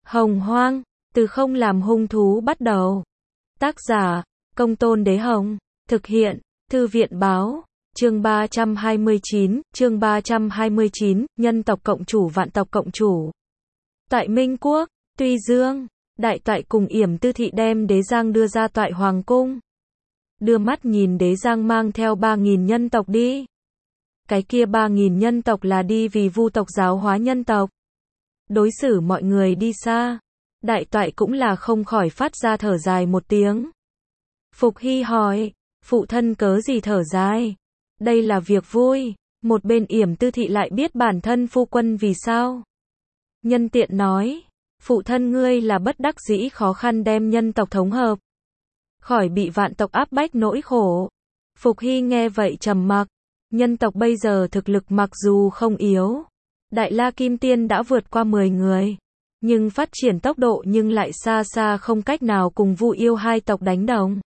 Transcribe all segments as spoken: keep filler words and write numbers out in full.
Hồng Hoang, từ không làm hung thú bắt đầu. Tác giả, Công Tôn Đế Hồng. Thực hiện, Thư viện Báo. Chương ba trăm hai mươi chín, chương ba trăm hai mươi chín, nhân tộc cộng chủ vạn tộc cộng chủ. Tại Minh Quốc, Tuy Dương, Đại Toại cùng Yểm Tư Thị đem Đế Giang đưa ra Toại Hoàng Cung. Đưa mắt nhìn Đế Giang mang theo ba nghìn nhân tộc đi. Cái kia ba nghìn nhân tộc là đi vì Vu tộc giáo hóa nhân tộc. Đối xử mọi người đi xa. Đại Toại cũng là không khỏi phát ra thở dài một tiếng. Phục Hy hỏi, phụ thân cớ gì thở dài? Đây là việc vui. Một bên Yểm Tư Thị lại biết bản thân phu quân vì sao. Nhân tiện nói, phụ thân ngươi là bất đắc dĩ khó khăn đem nhân tộc thống hợp, khỏi bị vạn tộc áp bách nỗi khổ. Phục Hy nghe vậy trầm mặc. Nhân tộc bây giờ thực lực mặc dù không yếu, Đại La Kim Tiên đã vượt qua mười người, nhưng phát triển tốc độ nhưng lại xa xa không cách nào cùng Vu Yêu hai tộc đánh đồng.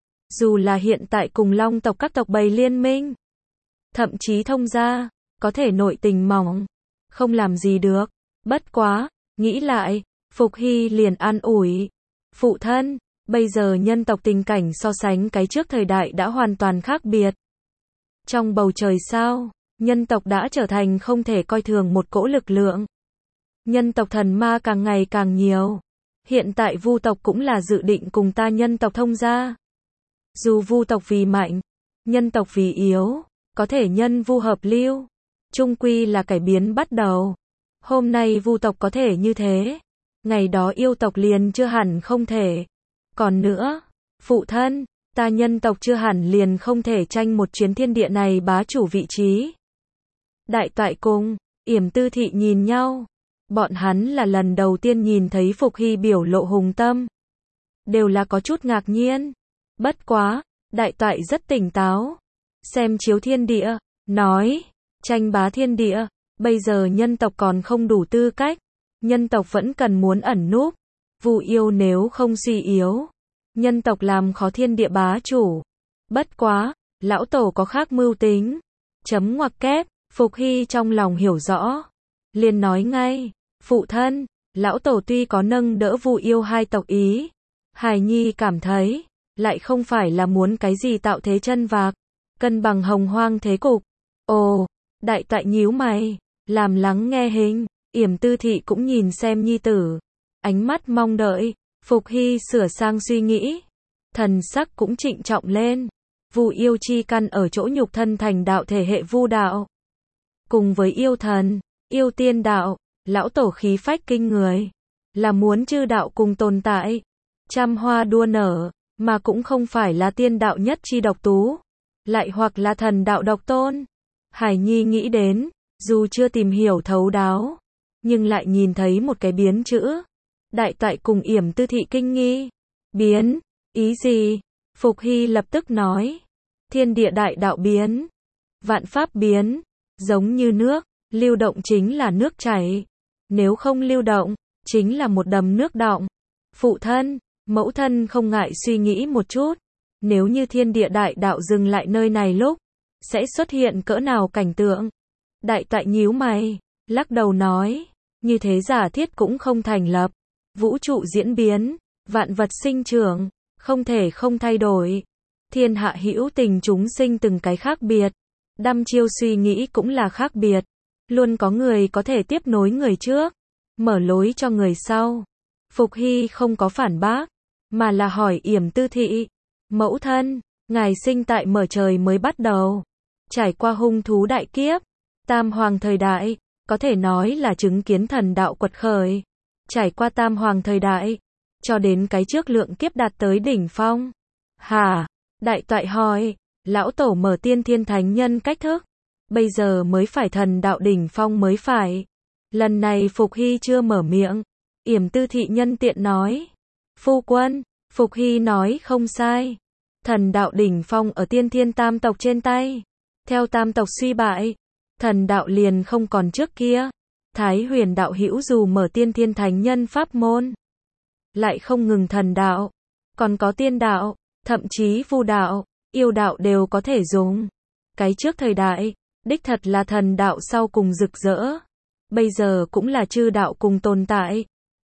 Dù là hiện tại cùng Long tộc các tộc bày liên minh, thậm chí thông gia, có thể nội tình mỏng, không làm gì được. Bất quá, nghĩ lại, Phục Hy liền an ủi. Phụ thân, bây giờ nhân tộc tình cảnh so sánh cái trước thời đại đã hoàn toàn khác biệt. Trong bầu trời sao, nhân tộc đã trở thành không thể coi thường một cỗ lực lượng. Nhân tộc thần ma càng ngày càng nhiều. Hiện tại Vu tộc cũng là dự định cùng ta nhân tộc thông gia. Dù Vu tộc vì mạnh, nhân tộc vì yếu, có thể nhân Vu hợp lưu, chung quy là cải biến bắt đầu. Hôm nay Vu tộc có thể như thế, ngày đó yêu tộc liền chưa hẳn không thể. Còn nữa, phụ thân, ta nhân tộc chưa hẳn liền không thể tranh một chuyến thiên địa này bá chủ vị trí. Đại Toại cùng Yểm Tư Thị nhìn nhau. Bọn hắn là lần đầu tiên nhìn thấy Phục Hy biểu lộ hùng tâm. Đều là có chút ngạc nhiên. Bất quá, Đại Toại rất tỉnh táo. Xem chiếu thiên địa, nói, tranh bá thiên địa, bây giờ nhân tộc còn không đủ tư cách. Nhân tộc vẫn cần muốn ẩn núp. Vu Yêu nếu không suy yếu, nhân tộc làm khó thiên địa bá chủ. Bất quá, lão tổ có khác mưu tính. Chấm ngoặc kép, Phục Hy trong lòng hiểu rõ. Liền nói ngay, phụ thân, lão tổ tuy có nâng đỡ Vu Yêu hai tộc ý, hài nhi cảm thấy, lại không phải là muốn cái gì tạo thế chân vạc, cân bằng hồng hoang thế cục. Ồ, Đại Toại nhíu mày, làm lắng nghe hình. Yểm Tư Thị cũng nhìn xem nhi tử, ánh mắt mong đợi. Phục Hy sửa sang suy nghĩ, thần sắc cũng trịnh trọng lên. Vu Yêu chi căn ở chỗ nhục thân thành đạo thể hệ Vu đạo, cùng với yêu thần, yêu tiên đạo, lão tổ khí phách kinh người, là muốn chư đạo cùng tồn tại, trăm hoa đua nở, mà cũng không phải là tiên đạo nhất chi độc tú, lại hoặc là thần đạo độc tôn. Hải Nhi nghĩ đến, dù chưa tìm hiểu thấu đáo, nhưng lại nhìn thấy một cái biến chữ. Đại Toại cùng Yểm Tư Thị kinh nghi. Biến? Ý gì? Phục Hy lập tức nói. Thiên địa đại đạo biến. Vạn pháp biến. Giống như nước, lưu động chính là nước chảy. Nếu không lưu động, chính là một đầm nước đọng. Phụ thân, mẫu thân không ngại suy nghĩ một chút. Nếu như thiên địa đại đạo dừng lại nơi này lúc, sẽ xuất hiện cỡ nào cảnh tượng? Đại Toại nhíu mày, lắc đầu nói. Như thế giả thiết cũng không thành lập. Vũ trụ diễn biến, vạn vật sinh trưởng, không thể không thay đổi. Thiên hạ hữu tình chúng sinh từng cái khác biệt. Đăm chiêu suy nghĩ cũng là khác biệt. Luôn có người có thể tiếp nối người trước, mở lối cho người sau. Phục Hy không có phản bác, mà là hỏi Yểm Tư Thị. Mẫu thân, ngài sinh tại mở trời mới bắt đầu, trải qua hung thú đại kiếp, tam hoàng thời đại, có thể nói là chứng kiến thần đạo quật khởi. Trải qua tam hoàng thời đại, cho đến cái trước lượng kiếp đạt tới đỉnh phong. Hả? Đại Toại hỏi, lão tổ mở tiên thiên thánh nhân cách thức, bây giờ mới phải thần đạo đỉnh phong mới phải. Lần này Phục Hy chưa mở miệng, Yểm Tư Thị nhân tiện nói. Phu quân, Phục Hy nói không sai. Thần đạo đỉnh phong ở tiên thiên tam tộc trên tay. Theo tam tộc suy bại, thần đạo liền không còn trước kia. Thái Huyền đạo hữu dù mở tiên thiên thánh nhân pháp môn, lại không ngừng thần đạo, còn có tiên đạo, thậm chí Vu đạo, yêu đạo đều có thể dùng. Cái trước thời đại, đích thật là thần đạo sau cùng rực rỡ. Bây giờ cũng là chư đạo cùng tồn tại.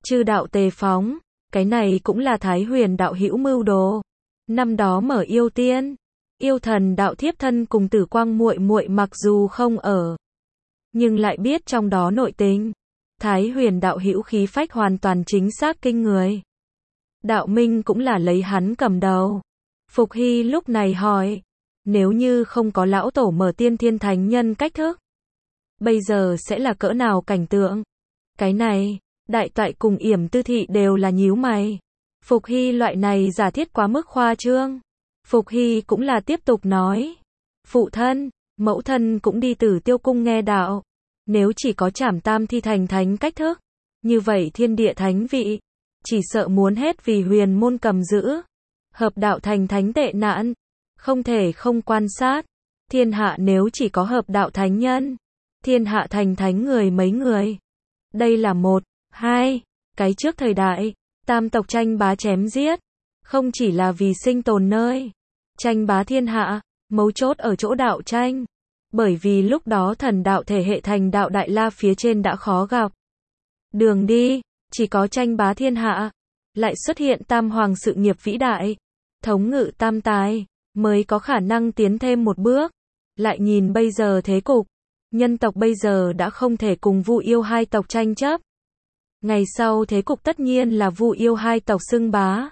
Chư đạo tề phóng, cái này cũng là Thái Huyền đạo hữu mưu đồ. Năm đó mở yêu tiên, yêu thần đạo thiếp thân cùng Tử Quang muội muội mặc dù không ở, nhưng lại biết trong đó nội tình. Thái Huyền đạo hữu khí phách hoàn toàn chính xác kinh người. Đạo minh cũng là lấy hắn cầm đầu. Phục Hy lúc này hỏi, nếu như không có lão tổ mở tiên thiên thánh nhân cách thức, bây giờ sẽ là cỡ nào cảnh tượng? Cái này, Đại Toại cùng Yểm Tư Thị đều là nhíu mày. Phục Hy loại này giả thiết quá mức khoa trương. Phục Hy cũng là tiếp tục nói, phụ thân, mẫu thân cũng đi Tử Tiêu cung nghe đạo. Nếu chỉ có Trảm Tam Thi thành thánh cách thức, như vậy thiên địa thánh vị, chỉ sợ muốn hết vì huyền môn cầm giữ. Hợp đạo thành thánh tệ nạn, không thể không quan sát. Thiên hạ nếu chỉ có hợp đạo thánh nhân, thiên hạ thành thánh người mấy người. Đây là một, hai, cái trước thời đại, tam tộc tranh bá chém giết, không chỉ là vì sinh tồn nơi, tranh bá thiên hạ, mấu chốt ở chỗ đạo tranh. Bởi vì lúc đó thần đạo thể hệ thành đạo đại la phía trên đã khó gặp. Đường đi, chỉ có tranh bá thiên hạ, lại xuất hiện tam hoàng sự nghiệp vĩ đại, thống ngự tam tài, mới có khả năng tiến thêm một bước. Lại nhìn bây giờ thế cục, nhân tộc bây giờ đã không thể cùng Vu Yêu hai tộc tranh chấp. Ngày sau thế cục tất nhiên là Vu Yêu hai tộc xưng bá.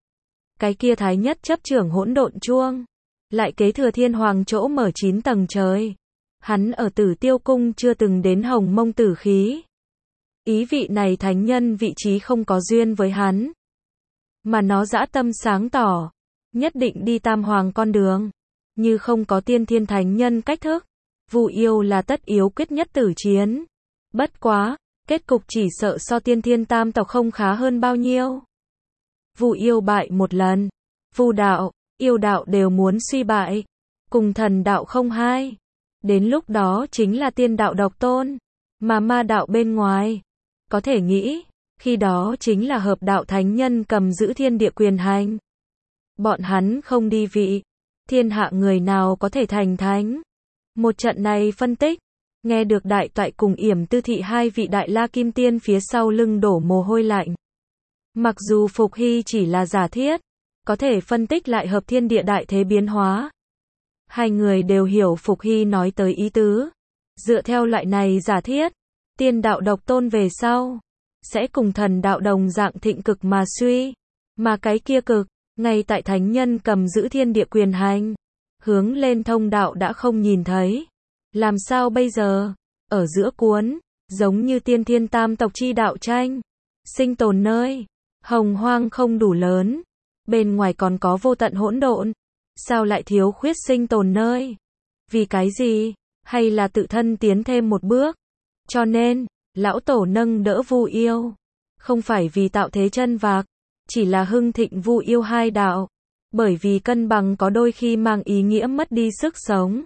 Cái kia thái nhất chấp trưởng hỗn độn chuông, lại kế thừa thiên hoàng chỗ mở chín tầng trời. Hắn ở Tử Tiêu cung chưa từng đến Hồng Mông tử khí. Ý vị này thánh nhân vị trí không có duyên với hắn, mà nó dã tâm sáng tỏ, nhất định đi tam hoàng con đường. Như không có tiên thiên thánh nhân cách thức, Vu Yêu là tất yếu quyết nhất tử chiến. Bất quá, kết cục chỉ sợ so tiên thiên tam tộc không khá hơn bao nhiêu. Vu Yêu bại một lần, Vu đạo, yêu đạo đều muốn suy bại, cùng thần đạo không hai. Đến lúc đó chính là tiên đạo độc tôn, mà ma đạo bên ngoài. Có thể nghĩ, khi đó chính là hợp đạo thánh nhân cầm giữ thiên địa quyền hành. Bọn hắn không đi vị, thiên hạ người nào có thể thành thánh. Một trận này phân tích, nghe được Đại Toại cùng Yểm Tư Thị hai vị đại la kim tiên phía sau lưng đổ mồ hôi lạnh. Mặc dù Phục Hy chỉ là giả thiết, có thể phân tích lại hợp thiên địa đại thế biến hóa. Hai người đều hiểu Phục Hy nói tới ý tứ. Dựa theo loại này giả thiết, tiên đạo độc tôn về sau, sẽ cùng thần đạo đồng dạng thịnh cực mà suy. Mà cái kia cực, ngay tại thánh nhân cầm giữ thiên địa quyền hành, hướng lên thông đạo đã không nhìn thấy. Làm sao bây giờ? Ở giữa cuốn, giống như tiên thiên tam tộc chi đạo tranh, sinh tồn nơi, hồng hoang không đủ lớn, bên ngoài còn có vô tận hỗn độn, sao lại thiếu khuyết sinh tồn nơi? Vì cái gì? Hay là tự thân tiến thêm một bước? Cho nên, lão tổ nâng đỡ Vu Yêu, không phải vì tạo thế chân vạc, chỉ là hưng thịnh Vu Yêu hai đạo, bởi vì cân bằng có đôi khi mang ý nghĩa mất đi sức sống.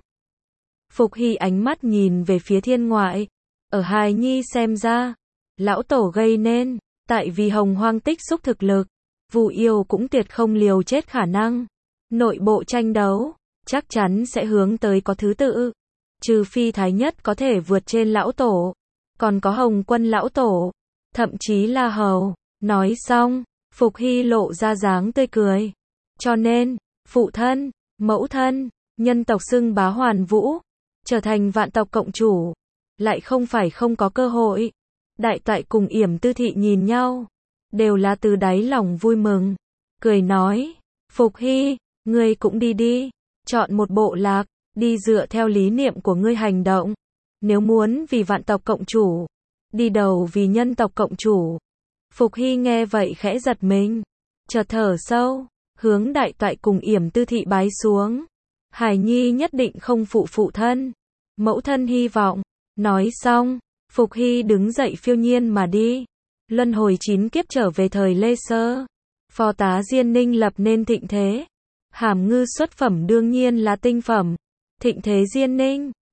Phục Hy ánh mắt nhìn về phía thiên ngoại, ở hài nhi xem ra, lão tổ gây nên, tại vì hồng hoang tích xúc thực lực, Vu Yêu cũng tuyệt không liều chết khả năng. Nội bộ tranh đấu, chắc chắn sẽ hướng tới có thứ tự. Trừ phi thái nhất có thể vượt trên lão tổ, còn có Hồng Quân lão tổ, thậm chí là hầu. Nói xong, Phục Hy lộ ra dáng tươi cười. Cho nên, phụ thân, mẫu thân, nhân tộc xưng bá hoàn vũ, trở thành vạn tộc cộng chủ, lại không phải không có cơ hội. Đại Toại cùng Yểm Tư Thị nhìn nhau, đều là từ đáy lòng vui mừng, cười nói, Phục Hy, ngươi cũng đi đi, chọn một bộ lạc, đi dựa theo lý niệm của ngươi hành động. Nếu muốn vì vạn tộc cộng chủ, đi đầu vì nhân tộc cộng chủ. Phục Hy nghe vậy khẽ giật mình, chợt thở sâu, hướng Đại Toại cùng Yểm Tư Thị bái xuống. Hải nhi nhất định không phụ phụ thân, mẫu thân hy vọng. Nói xong, Phục Hy đứng dậy phiêu nhiên mà đi. Luân hồi chín kiếp trở về thời Lê Sơ, phò tá Diên Ninh lập nên thịnh thế. Hàm Ngư xuất phẩm đương nhiên là tinh phẩm. Thịnh thế Diên Ninh,